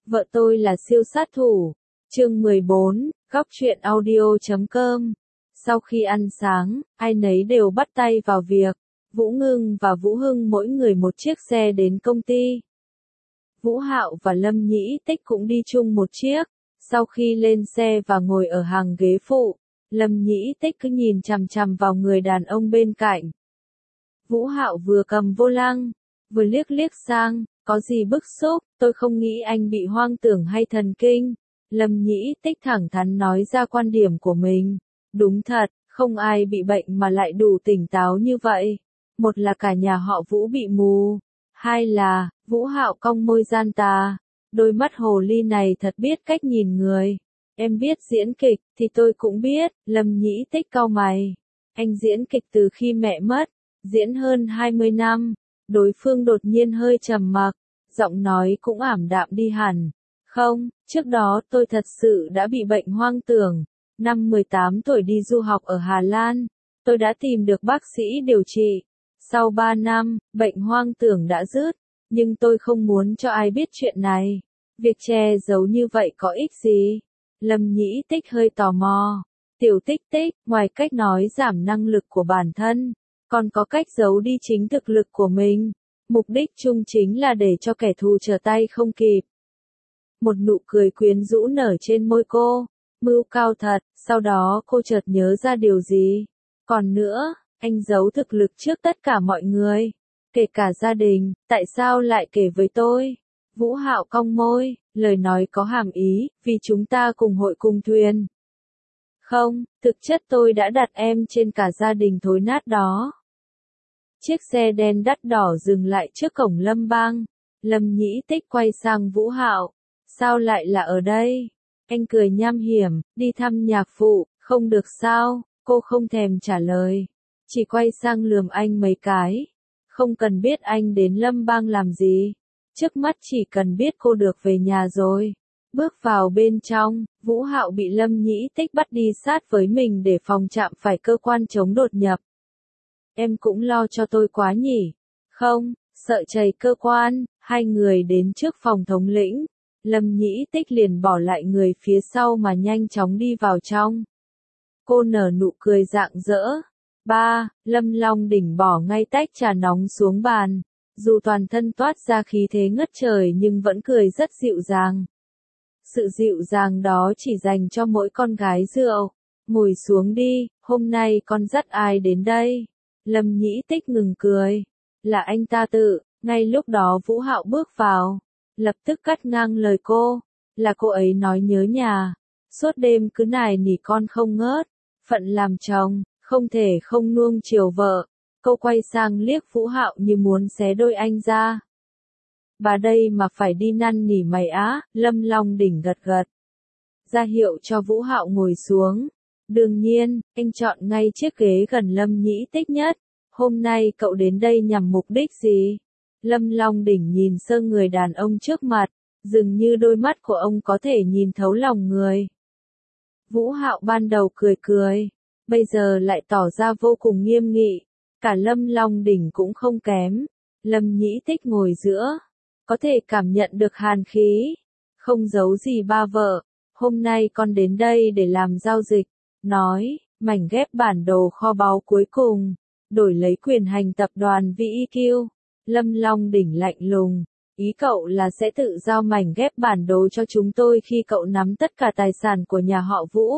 Vợ tôi là siêu sát thủ. Chương 14, góc truyện audio.com. Sau khi ăn sáng, ai nấy đều bắt tay vào việc. Vũ Ngưng và Vũ Hưng mỗi người một chiếc xe đến công ty. Vũ Hạo và Lâm Nhĩ Tích cũng đi chung một chiếc. Sau khi lên xe và ngồi ở hàng ghế phụ, Lâm Nhĩ Tích cứ nhìn chằm chằm vào người đàn ông bên cạnh. Vũ Hạo vừa cầm vô lăng, vừa liếc liếc sang, có gì bức xúc, tôi không nghĩ anh bị hoang tưởng hay thần kinh. Lâm Nhĩ Tích thẳng thắn nói ra quan điểm của mình. Đúng thật, không ai bị bệnh mà lại đủ tỉnh táo như vậy. Một là cả nhà họ Vũ bị mù. Hai là, Vũ Hạo cong môi gian tà. Đôi mắt hồ ly này thật biết cách nhìn người. Em biết diễn kịch, thì tôi cũng biết, Lâm Nhĩ Tích cau mày. Anh diễn kịch từ khi mẹ mất, diễn hơn 20 năm. Đối phương đột nhiên hơi trầm mặc, giọng nói cũng ảm đạm đi hẳn. Không, trước đó tôi thật sự đã bị bệnh hoang tưởng. Năm 18 tuổi đi du học ở Hà Lan, tôi đã tìm được bác sĩ điều trị. Sau 3 năm, bệnh hoang tưởng đã dứt, nhưng tôi không muốn cho ai biết chuyện này. Việc che giấu như vậy có ích gì? Lâm Nhĩ Tích hơi tò mò. Tiểu Tích Tích, ngoài cách nói giảm năng lực của bản thân, còn có cách giấu đi chính thực lực của mình. Mục đích chung chính là để cho kẻ thù trở tay không kịp. Một nụ cười quyến rũ nở trên môi cô. Mưu cao thật, sau đó cô chợt nhớ ra điều gì. Còn nữa, anh giấu thực lực trước tất cả mọi người, kể cả gia đình, tại sao lại kể với tôi? Vũ Hạo cong môi, lời nói có hàm ý, vì chúng ta cùng hội cùng thuyền. Không, thực chất tôi đã đặt em trên cả gia đình thối nát đó. Chiếc xe đen đắt đỏ dừng lại trước cổng Lâm Bang. Lâm Nhĩ Tích quay sang Vũ Hạo. Sao lại là ở đây? Anh cười nham hiểm, đi thăm nhạc phụ, không được sao? Cô không thèm trả lời. Chỉ quay sang lườm anh mấy cái. Không cần biết anh đến Lâm Bang làm gì. Trước mắt chỉ cần biết cô được về nhà rồi. Bước vào bên trong, Vũ Hạo bị Lâm Nhĩ Tích bắt đi sát với mình để phòng chạm phải cơ quan chống đột nhập. Em cũng lo cho tôi quá nhỉ? Không, sợ chày cơ quan. Hai người đến trước phòng thống lĩnh. Lâm Nhĩ Tích liền bỏ lại người phía sau mà nhanh chóng đi vào trong. Cô nở nụ cười rạng rỡ. Ba, Lâm Long Đỉnh bỏ ngay tách trà nóng xuống bàn. Dù toàn thân toát ra khí thế ngất trời nhưng vẫn cười rất dịu dàng. Sự dịu dàng đó chỉ dành cho mỗi con gái rượu. Ngồi xuống đi, hôm nay con dắt ai đến đây? Lâm Nhĩ Tích ngừng cười. Là anh ta tự. Ngay lúc đó Vũ Hạo bước vào, lập tức cắt ngang lời cô. Là cô ấy nói nhớ nhà. Suốt đêm cứ nài nỉ con không ngớt. Phận làm chồng, không thể không nuông chiều vợ. Cô quay sang liếc Vũ Hạo như muốn xé đôi anh ra. Bà đây mà phải đi năn nỉ mày á? Lâm Long Đỉnh gật gật. Ra hiệu cho Vũ Hạo ngồi xuống. Đương nhiên, anh chọn ngay chiếc ghế gần Lâm Nhĩ Tích nhất. Hôm nay cậu đến đây nhằm mục đích gì? Lâm Long Đỉnh nhìn sơ người đàn ông trước mặt, dường như đôi mắt của ông có thể nhìn thấu lòng người. Vũ Hạo ban đầu cười cười, bây giờ lại tỏ ra vô cùng nghiêm nghị. Cả Lâm Long Đỉnh cũng không kém. Lâm Nhĩ Tích ngồi giữa, có thể cảm nhận được hàn khí. Không giấu gì ba vợ, hôm nay con đến đây để làm giao dịch. Nói, mảnh ghép bản đồ kho báu cuối cùng, đổi lấy quyền hành tập đoàn VEQ. Lâm Long Đỉnh lạnh lùng, ý cậu là sẽ tự giao mảnh ghép bản đồ cho chúng tôi khi cậu nắm tất cả tài sản của nhà họ Vũ.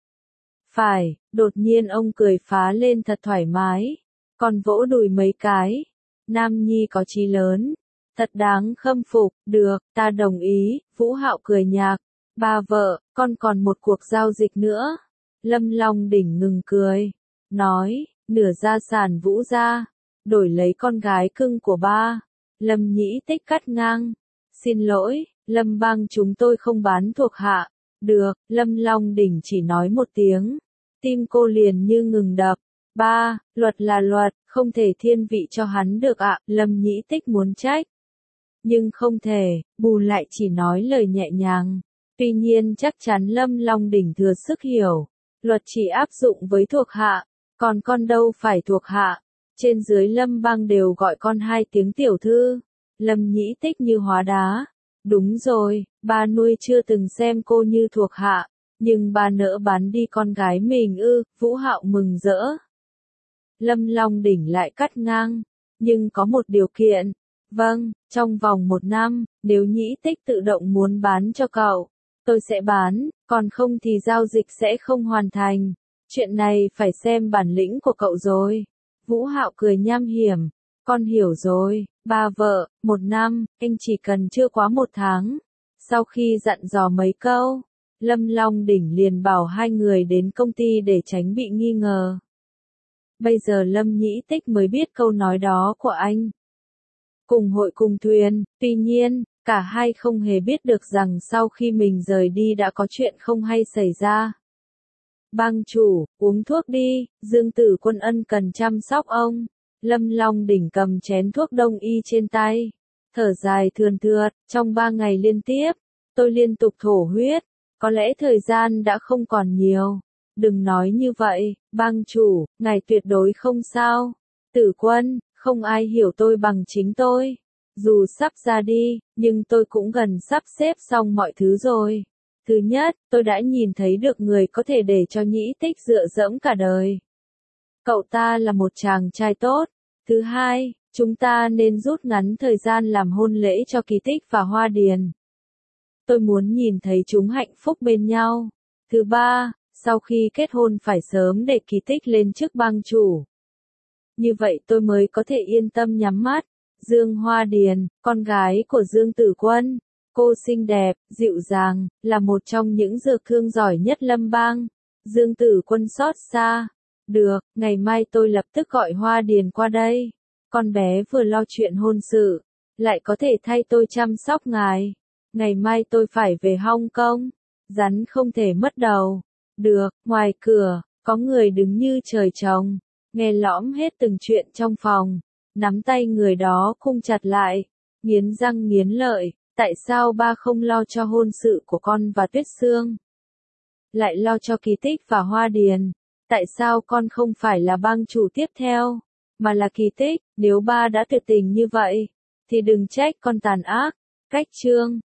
Phải, đột nhiên ông cười phá lên thật thoải mái, còn vỗ đùi mấy cái. Nam nhi có chí lớn, thật đáng khâm phục. Được, ta đồng ý. Vũ Hạo cười nhạt. Ba vợ, con còn một cuộc giao dịch nữa. Lâm Long Đỉnh ngừng cười, nói, nửa gia sản Vũ gia, đổi lấy con gái cưng của ba. Lâm Nhĩ Tích cắt ngang. Xin lỗi, Lâm Bang chúng tôi không bán thuộc hạ. Được, Lâm Long Đỉnh chỉ nói một tiếng. Tim cô liền như ngừng đập. Ba, luật là luật, không thể thiên vị cho hắn được ạ. Lâm Nhĩ Tích muốn trách, nhưng không thể, bù lại chỉ nói lời nhẹ nhàng. Tuy nhiên chắc chắn Lâm Long Đỉnh thừa sức hiểu. Luật chỉ áp dụng với thuộc hạ, còn con đâu phải thuộc hạ. Trên dưới Lâm Bang đều gọi con hai tiếng tiểu thư. Lâm Nhĩ Tích như hóa đá. Đúng rồi, ba nuôi chưa từng xem cô như thuộc hạ, nhưng ba nỡ bán đi con gái mình ư, Vũ Hạo mừng rỡ. Lâm Long Đỉnh lại cắt ngang, nhưng có một điều kiện. Vâng, trong vòng 1 năm, nếu Nhĩ Tích tự động muốn bán cho cậu, tôi sẽ bán, còn không thì giao dịch sẽ không hoàn thành. Chuyện này phải xem bản lĩnh của cậu rồi. Vũ Hạo cười nham hiểm, con hiểu rồi, ba vợ, 1 năm, anh chỉ cần chưa quá 1 tháng. Sau khi dặn dò mấy câu, Lâm Long Đỉnh liền bảo 2 người đến công ty để tránh bị nghi ngờ. Bây giờ Lâm Nhĩ Tích mới biết câu nói đó của anh. Cùng hội cùng thuyền, tuy nhiên, cả hai không hề biết được rằng sau khi mình rời đi đã có chuyện không hay xảy ra. Bang chủ, uống thuốc đi, Dương Tử Quân ân cần chăm sóc ông. Lâm Long Đỉnh cầm chén thuốc đông y trên tay. Thở dài thườn thượt, trong 3 ngày liên tiếp, tôi liên tục thổ huyết. Có lẽ thời gian đã không còn nhiều. Đừng nói như vậy, bang chủ, ngài tuyệt đối không sao. Tử Quân, không ai hiểu tôi bằng chính tôi. Dù sắp ra đi, nhưng tôi cũng gần sắp xếp xong mọi thứ rồi. Thứ nhất, tôi đã nhìn thấy được người có thể để cho Nhĩ Tích dựa dẫm cả đời. Cậu ta là một chàng trai tốt. Thứ hai, chúng ta nên rút ngắn thời gian làm hôn lễ cho Kỳ Tích và Hoa Điền. Tôi muốn nhìn thấy chúng hạnh phúc bên nhau. Thứ ba, sau khi kết hôn phải sớm để Kỳ Tích lên chức bang chủ. Như vậy tôi mới có thể yên tâm nhắm mắt. Dương Hoa Điền, con gái của Dương Tử Quân. Cô xinh đẹp, dịu dàng, là một trong những dược thương giỏi nhất Lâm Bang. Dương Tử Quân xót xa. Được, ngày mai tôi lập tức gọi Hoa Điền qua đây. Con bé vừa lo chuyện hôn sự, lại có thể thay tôi chăm sóc ngài. Ngày mai tôi phải về Hong Kong. Rắn không thể mất đầu. Được, ngoài cửa, có người đứng như trời trồng. Nghe lõm hết từng chuyện trong phòng. Nắm tay người đó khung chặt lại. Nghiến răng nghiến lợi. Tại sao ba không lo cho hôn sự của con và Tuyết Sương? Lại lo cho Kỳ Tích và Hoa Điền. Tại sao con không phải là bang chủ tiếp theo, mà là Kỳ Tích? Nếu ba đã tuyệt tình như vậy, thì đừng trách con tàn ác. Cách chương